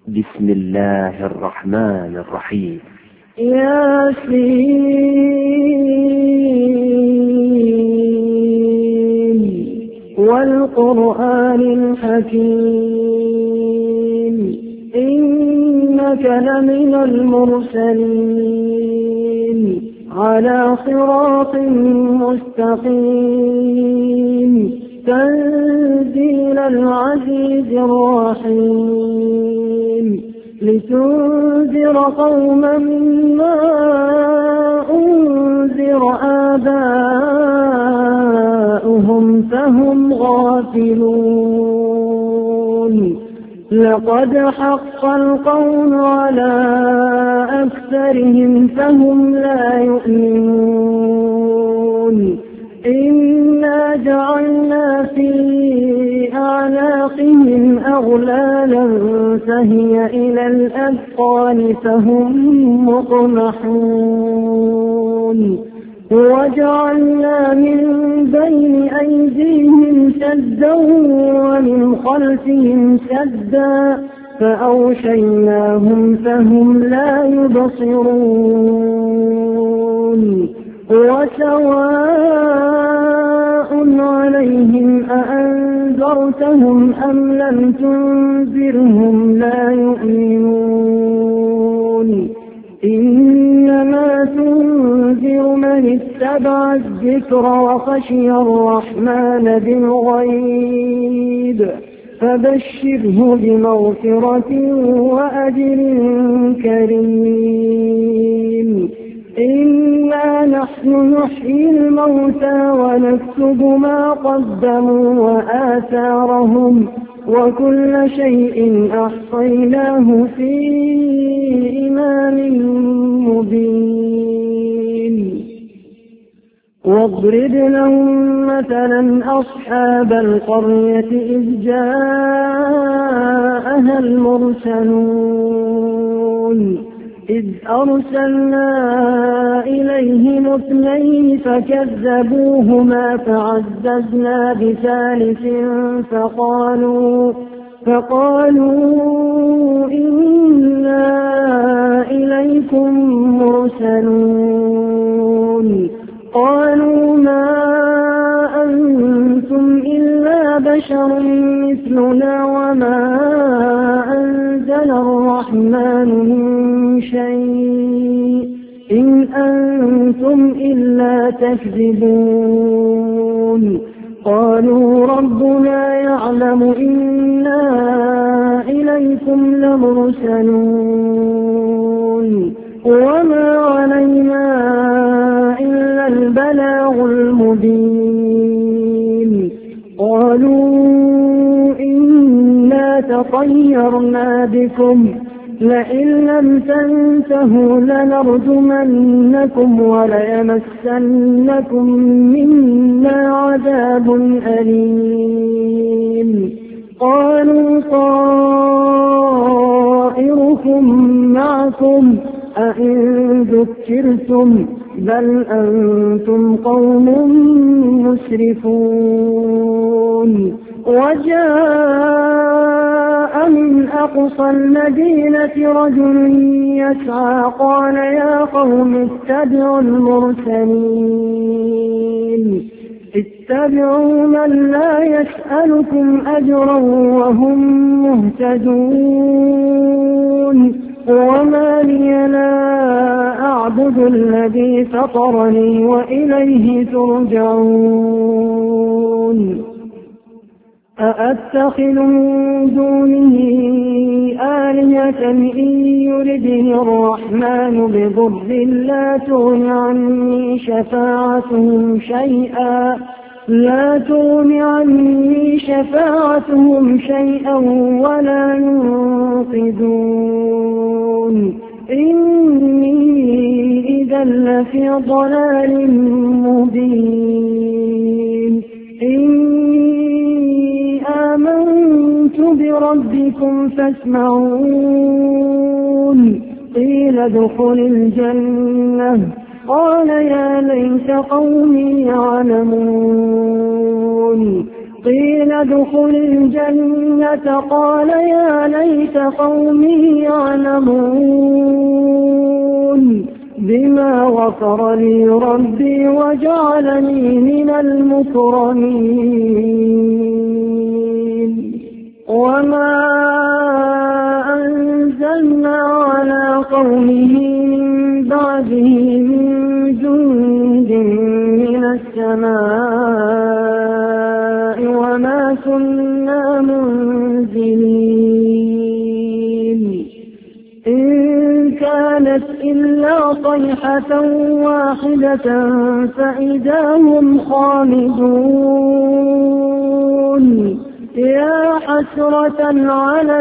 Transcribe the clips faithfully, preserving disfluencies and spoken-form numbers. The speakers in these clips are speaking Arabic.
بسم الله الرحمن الرحيم. ياسين والقرآن الحكيم إنك لمن المرسلين على صراط مستقيم تنزيل العزيز الرحيم لتنذر قوما ما أنذر آباؤهم فهم غافلون لقد حق القول على أكثرهم فهم لا يؤمنون إنا جعلنا في أعناقهم أغلالا فهي إلى الأذقان فهم مقمحون وجعلنا من بين أيديهم سدا ومن خلفهم سدا فأغشيناهم فهم لا يبصرون وسواء عليهم أأنذرتهم أم لم تنذرهم لا يؤمنون إنما تنذر من اتبع الذكر وخشي الرحمن بالغيب فبشره بمغفرة وأجر كريم إنا نحن نحيي الموتى ونكتب ما قدموا وآثارهم وكل شيء أحصيناه في إمام مبين واضرب لهم مثلا أصحاب القرية إذ جاءها المرسلون إذ أرسلنا إليهم اثنين فكذبوهما فعززنا بثالث فقالوا فقالوا إنا إليكم مرسلون قالوا ما أنتم إلا بشر مثلنا وما أنزل الرحمن من شيء إن أنتم إلا تكذبون قالوا ربنا يعلم إنا إليكم لمرسلون وما علينا إلا البلاغ المبين قالوا إنا تطيرنا بكم لئن لم تنتهوا لنرجمنكم وليمسنكم منا عذاب أليم قالوا طائركم معكم أئن ذكرتم بل أنتم قوم مسرفون وجاء من أقصى المدينة رجل يسعى قال يا قوم اتبعوا المرسلين اتبعوا من لا يسألكم أجرا وهم مهتدون وما لي لا أعبد الذي فطرني وإليه ترجعون أأتخذ من دونه آلهة إن يردني الرحمن بضر لا تغن عني شفاعتهم شيئا لا تغن عني شفاعتهم شيئا ولا ينقذون إني إذا لفي ضلال مبين إني آمنت بربكم فاسمعون قيل ادخل الجنة قال يا ليت قومي يعلمون قيل ادخل الجنة قال يا ليت قومي يعلمون بما غفر لي ربي وجعلني من المكرمين وما أنزلنا على قومه من بعده من جند من السماء وما كنا منزلين إن كانت إلا صيحة واحدة فإذا هم خامدون يا حسرة على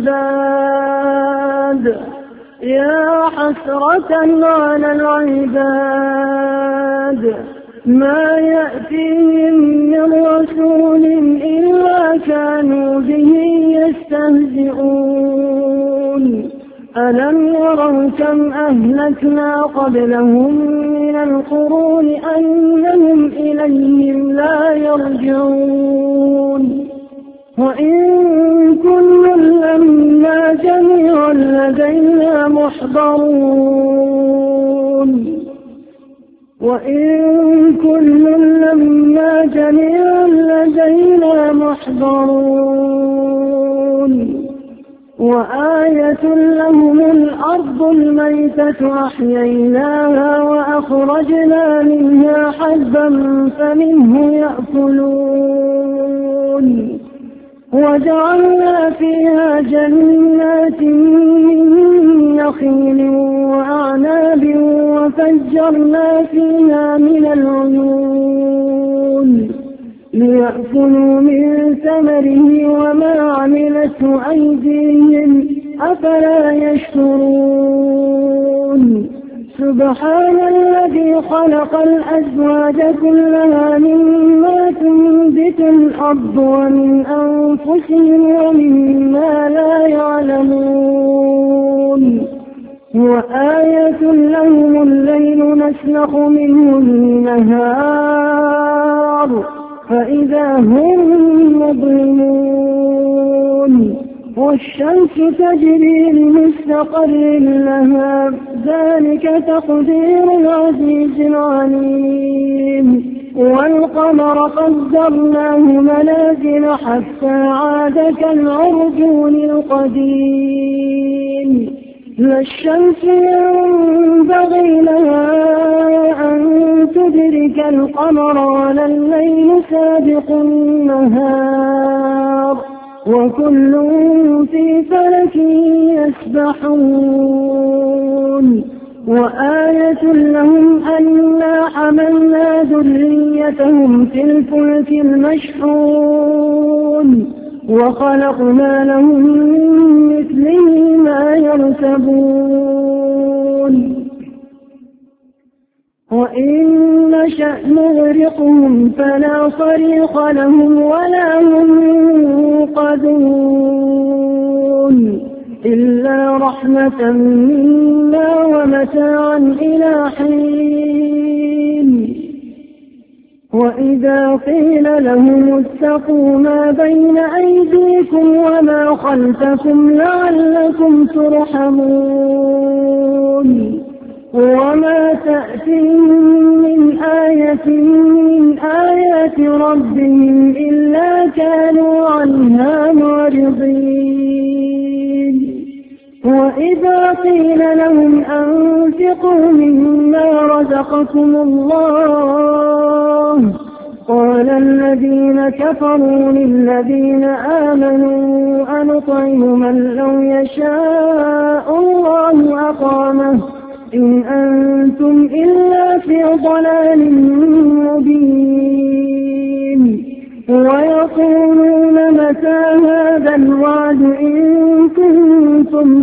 العباد يا حسرة على العباد ما يأتيهم من رسول إلا كانوا به يستهزئون ألم يروا كم أهلكنا قبلهم من القرون أنهم إليهم لا يرجعون وإن كل لما جميع لدينا محضرون وإن كل لما جميع لدينا محضرون وآية لهم الأرض الميتة أحييناها وأخرجنا منها حبا فمنه يأكلون وجعلنا فيها جنات من نخيل وأعناب وفجرنا فيها من العيون ليأكلوا من ثمره وما عملته أيديهم أفلا يشكرون سبحان الذي خلق الأزواج كلها مما تنبت الأرض ومن أنفسهم ومما لا يعلمون وآية لهم الليل نسلخ منه النهار فإذا هم مظلمون والشمس تجري لمستقر لها ذلك تقدير العزيز العليم والقمر قدرناه منازل حتى عاد كالعرجون القديم لا الشمس ينبغي لها أن تدرك القمر ولا الليل سابق النهار وكل في فلك يسبحون وآية لهم أنا حملنا ذريتهم في الفلك المشحون وخلقنا لهم من مثله ما يركبون وإن نشأ نغرقهم فلا صريخ لهم ولا هم ينقذون إلا رحمة منا ومتاعا إلى حين وإذا قيل لهم اتقوا ما بين أيديكم وما خلفكم لعلكم ترحمون وما تأتيهم من آية من آيات ربهم إلا كانوا عنها معرضين وإذا قيل لهم أنفقوا مما رزقكم الله قال الذين كفروا للذين آمنوا أنطعم من لو يشاء الله أطعمه إن أنتم إلا في ضلال مبين ويقولون متى هذا الوعد إن كنتم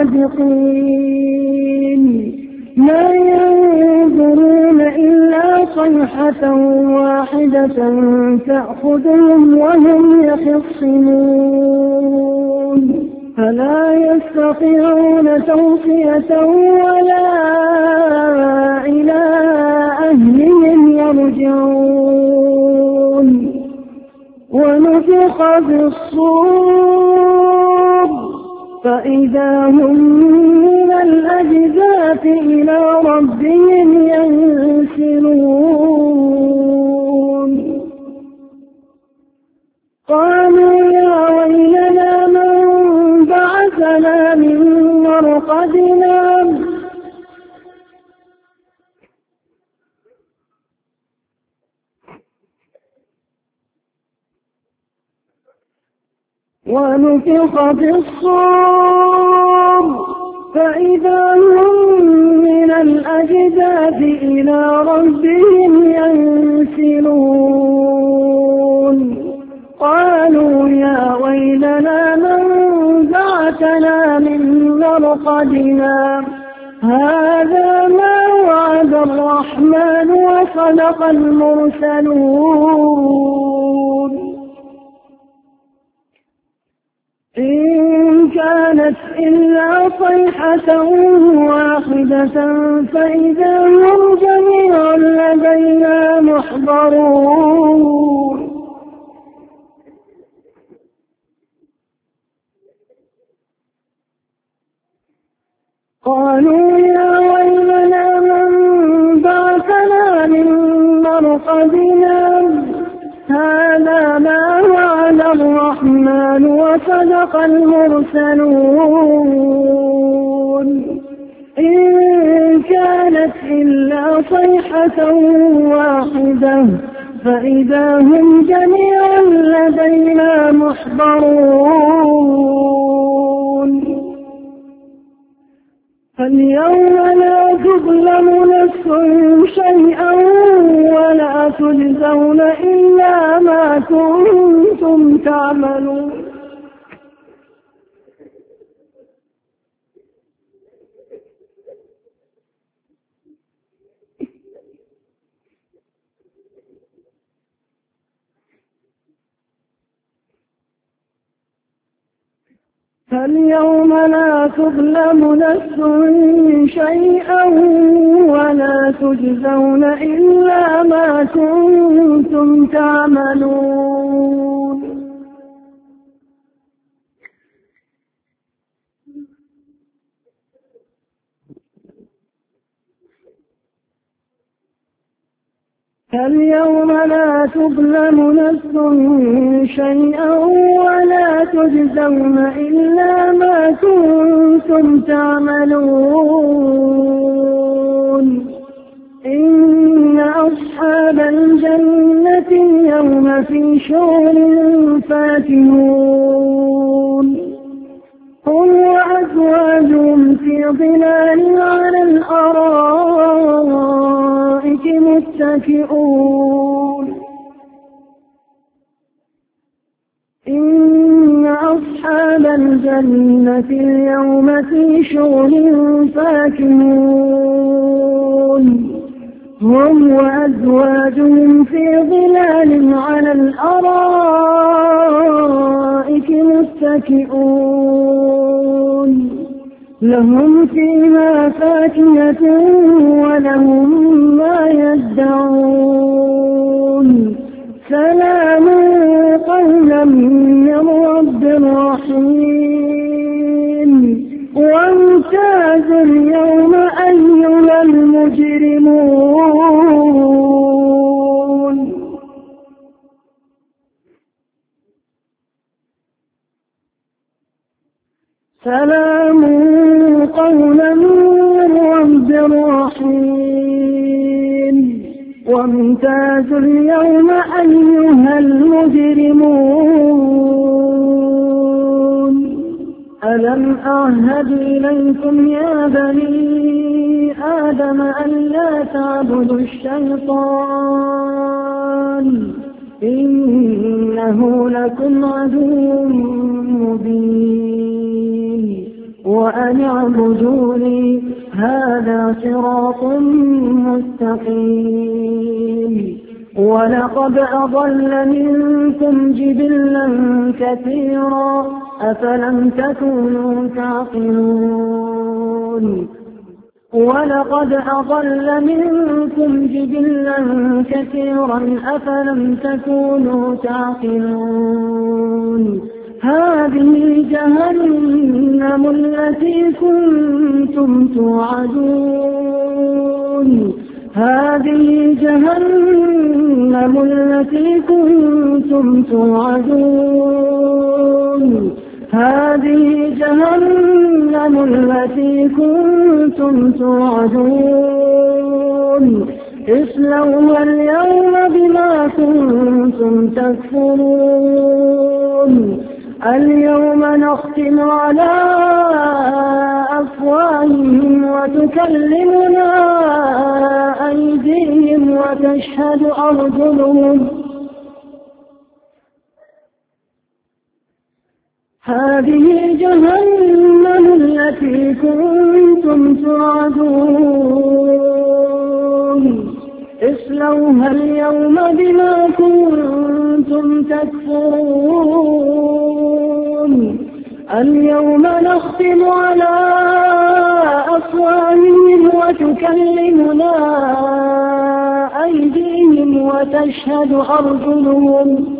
صادقين ما ينظرون إلا صيحة واحدة تأخذهم وهم يخصمون فلا يستطيعون توصية ولا إلى أهلهم يرجعون في الصور فإذا هم من الأجداث إلى ربهم ينسلون قالوا يا ويلنا من بعثنا من مرقدنا ونفخ في الصور فإذا هم من الأجداث إلى ربهم ينسلون قالوا يا ويلنا من بعثنا من مرقدنا هذا ما وعد الرحمن وصدق المرسلون إن كانت إلا صيحة واحدة فإذا هم جميع لدينا محضرون قالوا يا ويلنا من بعثنا من مرقدنا هذا ما وعد الرحمن وصدق المرسلون إن كانت إلا صيحة واحدة فإذا هم جميعا لدينا محضرون فاليوم لا تظلم نفس شيئا ولا تجزون إلا ما كنتم تعملون فاليوم لا تظلم نفس شيئا ولا تجزون إلا ما كنتم تعملون فاليوم لا تظلم نفس شيئا ولا تجزون إلا ما كنتم تعملون إن أصحاب الجنة اليوم في شغل فاكهون هم وأزواجهم في ظلال على الأرائك متكئون إن أصحاب الجنة اليوم في شغل فاكهون هم وأزواجهم في ظلال على الأرائك متكئون لهم فيها فاكهة ولهم ما يدعون سلام قولا من رب رحيم وامتازوا اليوم أيها المجرمون سلام قولا من رب رحيم وامتازوا اليوم أيها المجرمون ألم أعهد إليكم يا بني آدم أن لا تعبدوا الشيطان إنه لكم عدو مبين وأن اعبدوني هذا صراط مستقيم ولقد أضل منكم جبلا كثيرا أفلم تكونوا تعقلون ولقد أضل منكم جبلا كثيرا أفلم تكونوا تعقلون هذه جهنم التي كنتم توعدون هذه جهنم التي كنتم توعدون هذه جهنم التي كنتم توعدون اصلوها اليوم بما كنتم تكفرون اليوم نختم على أفواههم وتكلمنا أيديهم وتشهد أرجلهم هذه جهنم التي كنتم توعدون اصلوها اليوم بما كنتم تكفرون اليوم نختم على أفواههم وتكلمنا أيديهم وتشهد أرجلهم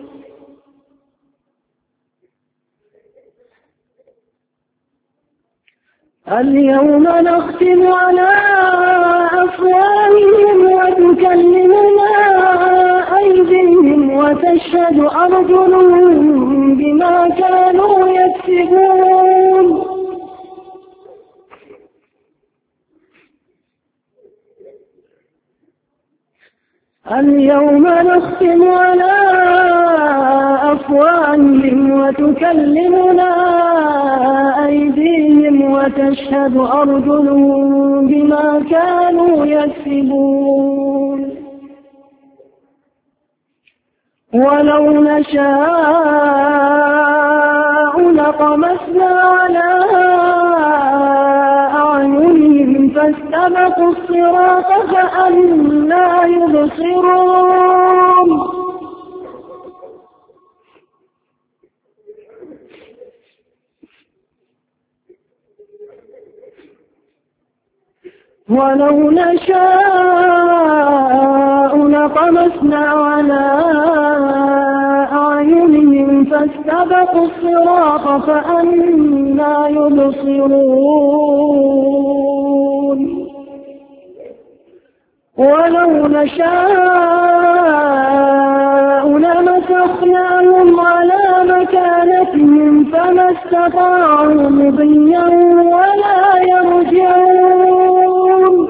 اليوم نختم على أفواههم وتكلمنا أيديهم وتشهد أرجلهم بما كانوا يكسبون اليوم نختم على أفواههم وتكلمنا أيديهم وتشهد أرجلهم بما كانوا يكسبون ولو نشاء لطمسنا على أعينهم فاستبقوا الصراط فأنى يبصرون ولو نشاء لطمسنا على أعينهم فاستبقوا الصراط فأنى يبصرون ولو نشاء لمسخناهم على مكانتهم فما استطاعوا مضيا ولا يرجعون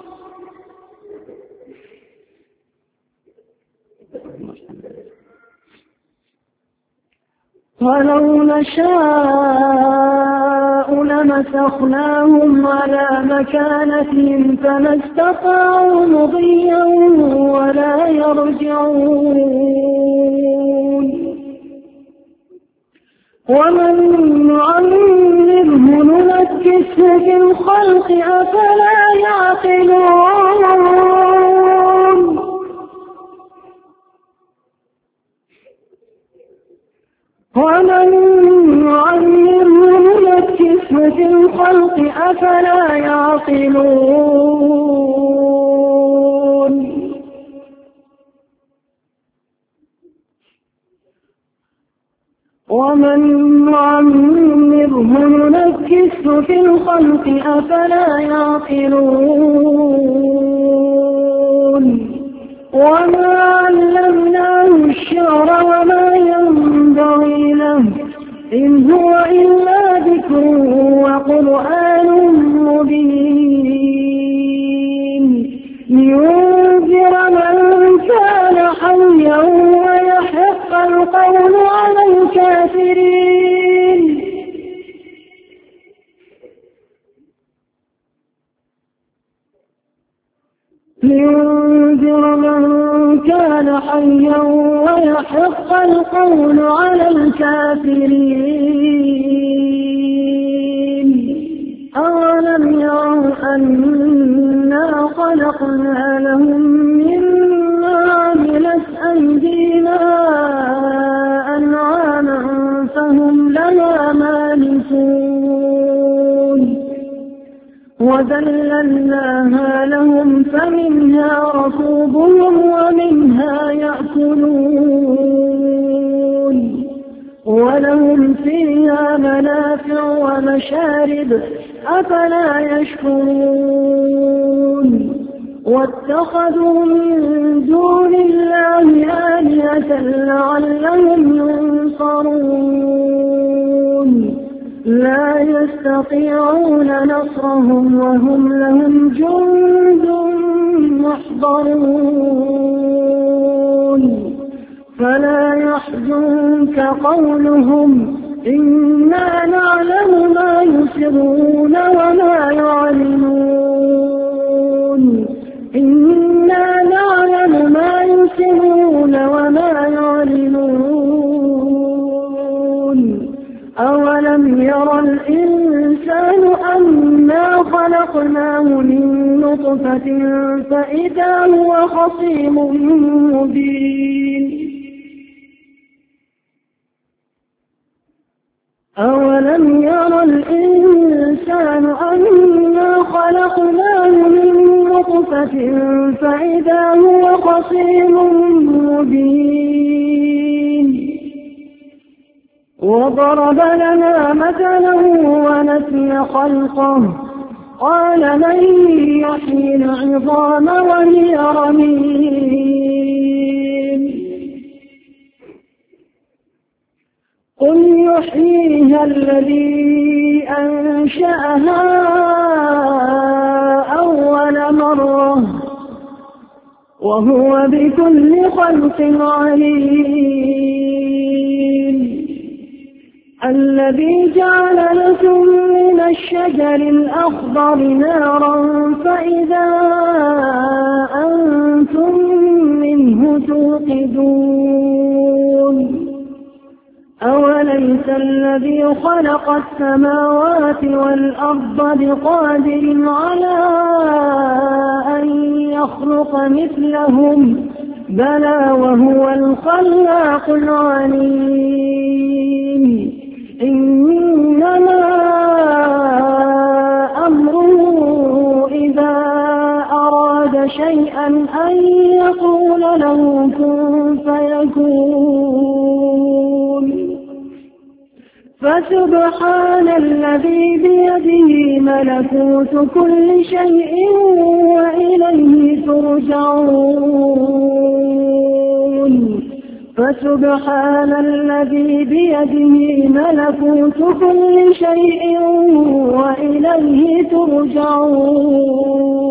ولو نشاء لمسخناهم على مكانتهم فما استطاعوا مضيا ولا يرجعون ومن نعمره ننكسه في الخلق أفلا يعقلون ومن نعمره ننكسه في الخلق أفلا يعقلون ومن نعمره ننكسه في الخلق أفلا يعقلون وما علمناه الشعر وما ينبغي له إن هو إلا ذكر وقرآن مبين لينذر من كان حيا ويحق القول على الكافرين لينذر من كان حيا ويحق القول على الكافرين أولم يروا أنا خلقنا لهم مما عملت أيدينا أنعاما فهم لها مالكون وذللناها لهم فمنها ركوبهم ومنها يأكلون ولهم فيها منافع ومشارب أفلا يشكرون واتخذوا من دون الله آلهة لعلهم ينصرون لا يستطيعون نصرهم وهم لهم جند محضرون فلا يحزنك قولهم إنا نعلم ما يسرون وما يعلنون إنا نعلم ما يسرون وما يعلنون أولم ير الإنسان أنا خلقناه من نطفة فإذا هو خصيم مبين أولم ير الإنسان أنا خلقناه من نطفة فإذا هو خصيم مبين وضرب لنا مثلا ونسي خلقه قال من يحيي العظام وهي رميم قل يحييها الذي أنشأها أول مرة وهو بكل خلق عليم الذي جعل لكم من الشجر الأخضر نارا فإذا أنتم منه توقدون أوليس الذي خلق السماوات والأرض بقادر على أن يخلق مثلهم بلى وهو الخلاق العليم إنما أمره إذا أراد شيئا أن يقول له كن فيكون فسبحان الذي بيده ملكوت كل شيء وإليه ترجعون فسبحان الذي بيده ملكوت كل شيء وإليه ترجعون